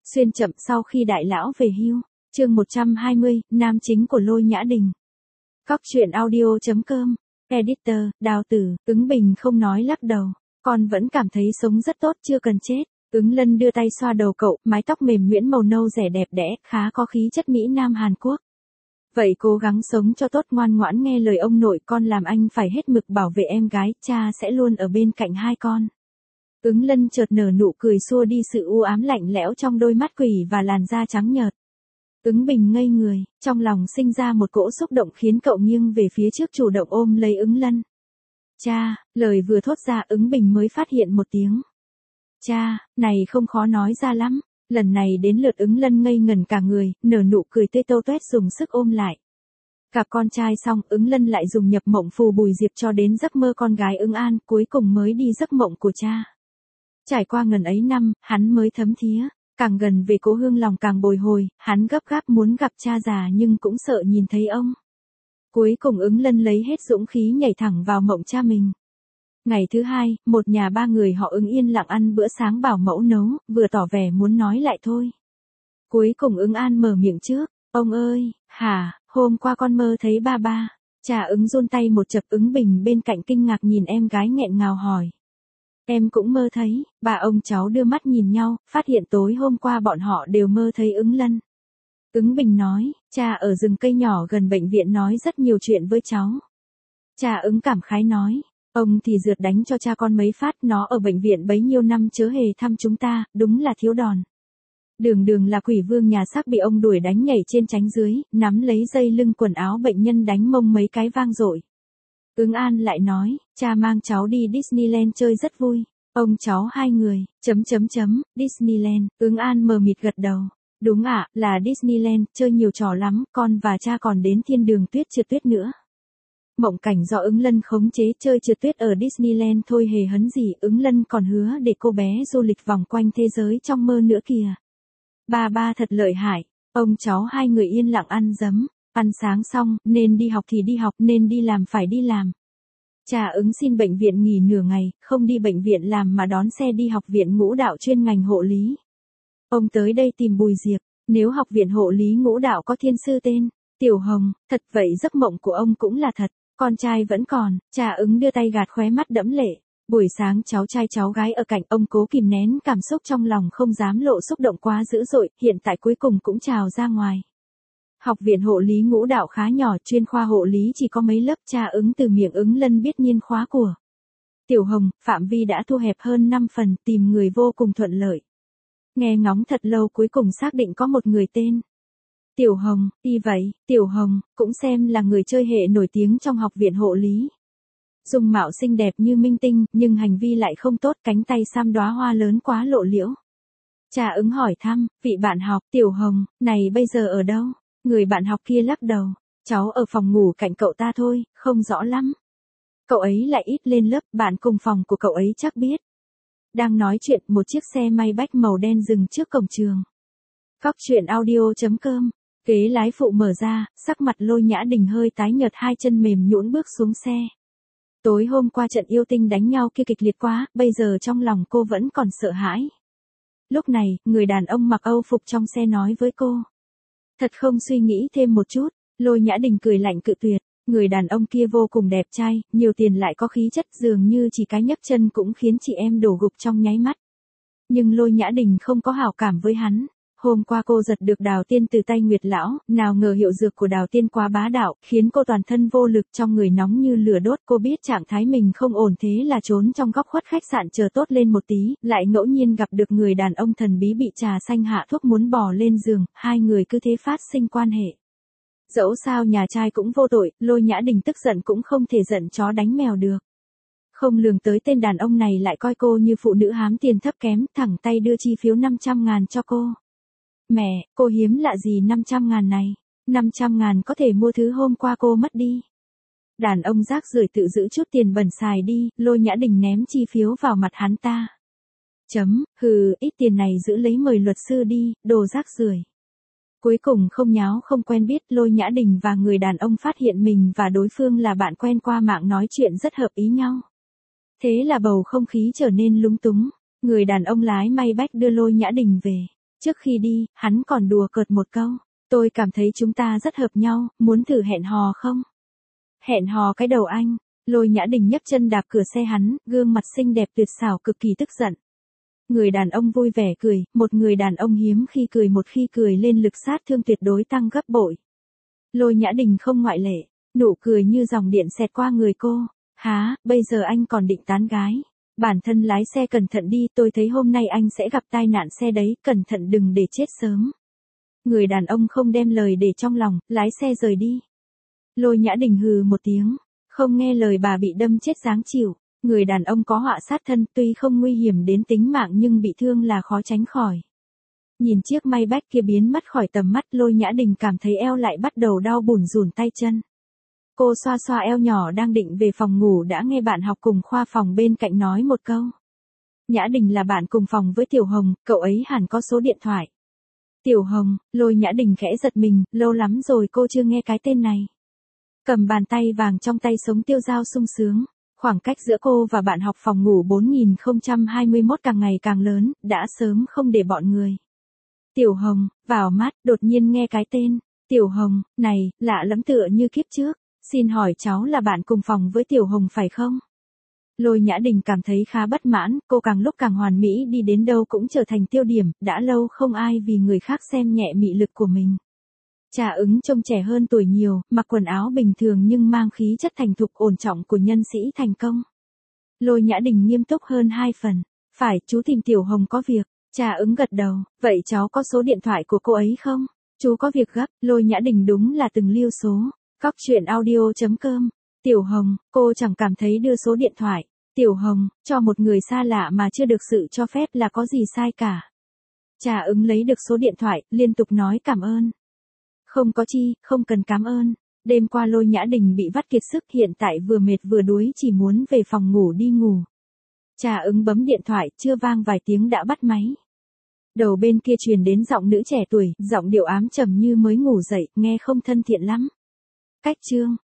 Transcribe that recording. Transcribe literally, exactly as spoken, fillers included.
Xuyên chậm sau khi đại lão về hưu. Chương một trăm hai mươi, nam chính của Lôi Nhã Đình. Cóc truyện audio.com. Editor, Đào Tử, Ứng Bình không nói lắc đầu. Con vẫn cảm thấy sống rất tốt, chưa cần chết. Ứng Lân đưa tay xoa đầu cậu, mái tóc mềm nhuyễn màu nâu rẻ đẹp đẽ, khá có khí chất Mỹ Nam Hàn Quốc. Vậy cố gắng sống cho tốt, ngoan ngoãn nghe lời ông nội, con làm anh phải hết mực bảo vệ em gái, cha sẽ luôn ở bên cạnh hai con. Ứng Lân chợt nở nụ cười xua đi sự u ám lạnh lẽo trong đôi mắt quỷ và làn da trắng nhợt. Ứng Bình ngây người, trong lòng sinh ra một cỗ xúc động khiến cậu nghiêng về phía trước chủ động ôm lấy Ứng Lân. Cha, lời vừa thốt ra Ứng Bình mới phát hiện một tiếng. Cha, này không khó nói ra lắm. Lần này đến lượt Ứng Lân ngây ngẩn cả người, nở nụ cười tươi tâu tuét dùng sức ôm lại. Gặp con trai xong, Ứng Lân lại dùng nhập mộng phù Bùi Diệp cho đến giấc mơ con gái Ứng An, cuối cùng mới đi giấc mộng của cha. Trải qua ngần ấy năm, hắn mới thấm thía, càng gần về cố hương lòng càng bồi hồi, hắn gấp gáp muốn gặp cha già nhưng cũng sợ nhìn thấy ông. Cuối cùng Ứng Lân lấy hết dũng khí nhảy thẳng vào mộng cha mình. Ngày thứ hai, một nhà ba người họ Ứng yên lặng ăn bữa sáng bảo mẫu nấu, vừa tỏ vẻ muốn nói lại thôi. Cuối cùng Ứng An mở miệng trước, ông ơi, hả, hôm qua con mơ thấy ba ba. Cha Ứng run tay một chập. Ứng Bình bên cạnh kinh ngạc nhìn em gái nghẹn ngào hỏi. Em cũng mơ thấy. Ba ông cháu đưa mắt nhìn nhau, phát hiện tối hôm qua bọn họ đều mơ thấy Ứng Lân. Ứng Bình nói, cha ở rừng cây nhỏ gần bệnh viện nói rất nhiều chuyện với cháu. Cha Ứng cảm khái nói, ông thì rượt đánh cho cha con mấy phát, nó ở bệnh viện bấy nhiêu năm chớ hề thăm chúng ta, đúng là thiếu đòn. Đường đường là quỷ vương nhà xác bị ông đuổi đánh nhảy trên tránh dưới, nắm lấy dây lưng quần áo bệnh nhân đánh mông mấy cái vang dội. Ứng An lại nói, cha mang cháu đi Disneyland chơi rất vui. Ông cháu hai người, chấm chấm chấm, Disneyland. Ứng An mờ mịt gật đầu. Đúng ạ, là Disneyland, chơi nhiều trò lắm, con và cha còn đến thiên đường tuyết trượt tuyết nữa. Mộng cảnh do Ứng Lân khống chế chơi trượt tuyết ở Disneyland thôi hề hấn gì, Ứng Lân còn hứa để cô bé du lịch vòng quanh thế giới trong mơ nữa kìa. Ba ba thật lợi hại. Ông cháu hai người yên lặng ăn dấm, ăn sáng xong, nên đi học thì đi học, nên đi làm phải đi làm. Cha Ứng xin bệnh viện nghỉ nửa ngày, không đi bệnh viện làm mà đón xe đi học viện ngũ đạo chuyên ngành hộ lý. Ông tới đây tìm Bùi Diệp, nếu học viện hộ lý ngũ đạo có thiên sư tên Tiểu Hồng, thật vậy giấc mộng của ông cũng là thật, con trai vẫn còn. Cha Ứng đưa tay gạt khóe mắt đẫm lệ. Buổi sáng cháu trai cháu gái ở cạnh ông cố kìm nén cảm xúc trong lòng không dám lộ xúc động quá dữ dội, hiện tại cuối cùng cũng trào ra ngoài. Học viện hộ lý ngũ đạo khá nhỏ, chuyên khoa hộ lý chỉ có mấy lớp. Cha Ứng từ miệng Ứng Lân biết nhiên khóa của Tiểu Hồng, phạm vi đã thu hẹp hơn năm phần, tìm người vô cùng thuận lợi. Nghe ngóng thật lâu cuối cùng xác định có một người tên Tiểu Hồng, đi vậy, Tiểu Hồng, cũng xem là người chơi hệ nổi tiếng trong học viện hộ lý. Dung mạo xinh đẹp như minh tinh, nhưng hành vi lại không tốt, cánh tay xăm đóa hoa lớn quá lộ liễu. Cha Ứng hỏi thăm, vị bạn học, Tiểu Hồng, này bây giờ ở đâu? Người bạn học kia lắc đầu, cháu ở phòng ngủ cạnh cậu ta thôi, không rõ lắm. Cậu ấy lại ít lên lớp, bạn cùng phòng của cậu ấy chắc biết. Đang nói chuyện, một chiếc xe Maybach màu đen dừng trước cổng trường. Cóc truyện audio.com. Ghế lái phụ mở ra, sắc mặt Lôi Nhã Đình hơi tái nhợt, hai chân mềm nhũn bước xuống xe. Tối hôm qua trận yêu tinh đánh nhau kia kịch liệt quá, bây giờ trong lòng cô vẫn còn sợ hãi. Lúc này, người đàn ông mặc Âu phục trong xe nói với cô. Thật không suy nghĩ thêm một chút. Lôi Nhã Đình cười lạnh cự tuyệt. Người đàn ông kia vô cùng đẹp trai, nhiều tiền lại có khí chất, dường như chỉ cái nhấc chân cũng khiến chị em đổ gục trong nháy mắt. Nhưng Lôi Nhã Đình không có hảo cảm với hắn. Hôm qua cô giật được đào tiên từ tay Nguyệt lão, nào ngờ hiệu dược của đào tiên quá bá đạo, khiến cô toàn thân vô lực, trong người nóng như lửa đốt. Cô biết trạng thái mình không ổn, thế là trốn trong góc khuất khách sạn chờ tốt lên một tí, lại ngẫu nhiên gặp được người đàn ông thần bí bị trà xanh hạ thuốc muốn bò lên giường, hai người cứ thế phát sinh quan hệ. Dẫu sao nhà trai cũng vô tội, Lôi Nhã Đình tức giận cũng không thể giận chó đánh mèo được. Không lường tới tên đàn ông này lại coi cô như phụ nữ hám tiền thấp kém, thẳng tay đưa chi phiếu năm trăm ngàn cho cô. Mẹ, cô hiếm lạ gì năm trăm ngàn này, năm trăm ngàn có thể mua thứ hôm qua cô mất đi. Đàn ông rác rưởi tự giữ chút tiền bẩn xài đi. Lôi Nhã Đình ném chi phiếu vào mặt hắn ta. Chấm, hừ, ít tiền này giữ lấy mời luật sư đi, đồ rác rưởi. Cuối cùng không nháo không quen biết, Lôi Nhã Đình và người đàn ông phát hiện mình và đối phương là bạn quen qua mạng, nói chuyện rất hợp ý nhau. Thế là bầu không khí trở nên lúng túng. Người đàn ông lái Maybach đưa Lôi Nhã Đình về. Trước khi đi, hắn còn đùa cợt một câu. Tôi cảm thấy chúng ta rất hợp nhau, muốn thử hẹn hò không? Hẹn hò cái đầu anh. Lôi Nhã Đình nhấc chân đạp cửa xe hắn, gương mặt xinh đẹp tuyệt xảo cực kỳ tức giận. Người đàn ông vui vẻ cười, một người đàn ông hiếm khi cười một khi cười lên lực sát thương tuyệt đối tăng gấp bội. Lôi Nhã Đình không ngoại lệ, nụ cười như dòng điện xẹt qua người cô. Há, bây giờ anh còn định tán gái. Bản thân lái xe cẩn thận đi, tôi thấy hôm nay anh sẽ gặp tai nạn xe đấy, cẩn thận đừng để chết sớm. Người đàn ông không đem lời để trong lòng, lái xe rời đi. Lôi Nhã Đình hừ một tiếng, không nghe lời bà bị đâm chết dáng chịu. Người đàn ông có họa sát thân, tuy không nguy hiểm đến tính mạng nhưng bị thương là khó tránh khỏi. Nhìn chiếc Maybach kia biến mất khỏi tầm mắt, Lôi Nhã Đình cảm thấy eo lại bắt đầu đau bủn rủn tay chân. Cô xoa xoa eo nhỏ đang định về phòng ngủ đã nghe bạn học cùng khoa phòng bên cạnh nói một câu. Nhã Đình là bạn cùng phòng với Tiểu Hồng, cậu ấy hẳn có số điện thoại. Tiểu Hồng, Lôi Nhã Đình khẽ giật mình, lâu lắm rồi cô chưa nghe cái tên này. Cầm bàn tay vàng trong tay sống tiêu dao sung sướng. Khoảng cách giữa cô và bạn học phòng ngủ bốn nghìn không trăm hai mươi mốt càng ngày càng lớn, đã sớm không để bọn người. Tiểu Hồng, vào mắt, đột nhiên nghe cái tên. Tiểu Hồng, này, lạ lắm tựa như kiếp trước. Xin hỏi cháu là bạn cùng phòng với Tiểu Hồng phải không? Lôi Nhã Đình cảm thấy khá bất mãn, cô càng lúc càng hoàn mỹ đi đến đâu cũng trở thành tiêu điểm, đã lâu không ai vì người khác xem nhẹ mị lực của mình. Trà Ứng trông trẻ hơn tuổi nhiều, mặc quần áo bình thường nhưng mang khí chất thành thục ổn trọng của nhân sĩ thành công. Lôi Nhã Đình nghiêm túc hơn hai phần. Phải, chú tìm Tiểu Hồng có việc. Trà Ứng gật đầu, vậy cháu có số điện thoại của cô ấy không? Chú có việc gấp. Lôi Nhã Đình đúng là từng lưu số. Cóc truyện audio chấm com. Tiểu Hồng, cô chẳng cảm thấy đưa số điện thoại. Tiểu Hồng, cho một người xa lạ mà chưa được sự cho phép là có gì sai cả. Trà Ứng lấy được số điện thoại, liên tục nói cảm ơn. Không có chi, không cần cảm ơn. Đêm qua Lôi Nhã Đình bị vắt kiệt sức, hiện tại vừa mệt vừa đuối chỉ muốn về phòng ngủ đi ngủ. Trà Ứng bấm điện thoại, chưa vang vài tiếng đã bắt máy. Đầu bên kia truyền đến giọng nữ trẻ tuổi, giọng điệu ám trầm như mới ngủ dậy, nghe không thân thiện lắm. Cách chương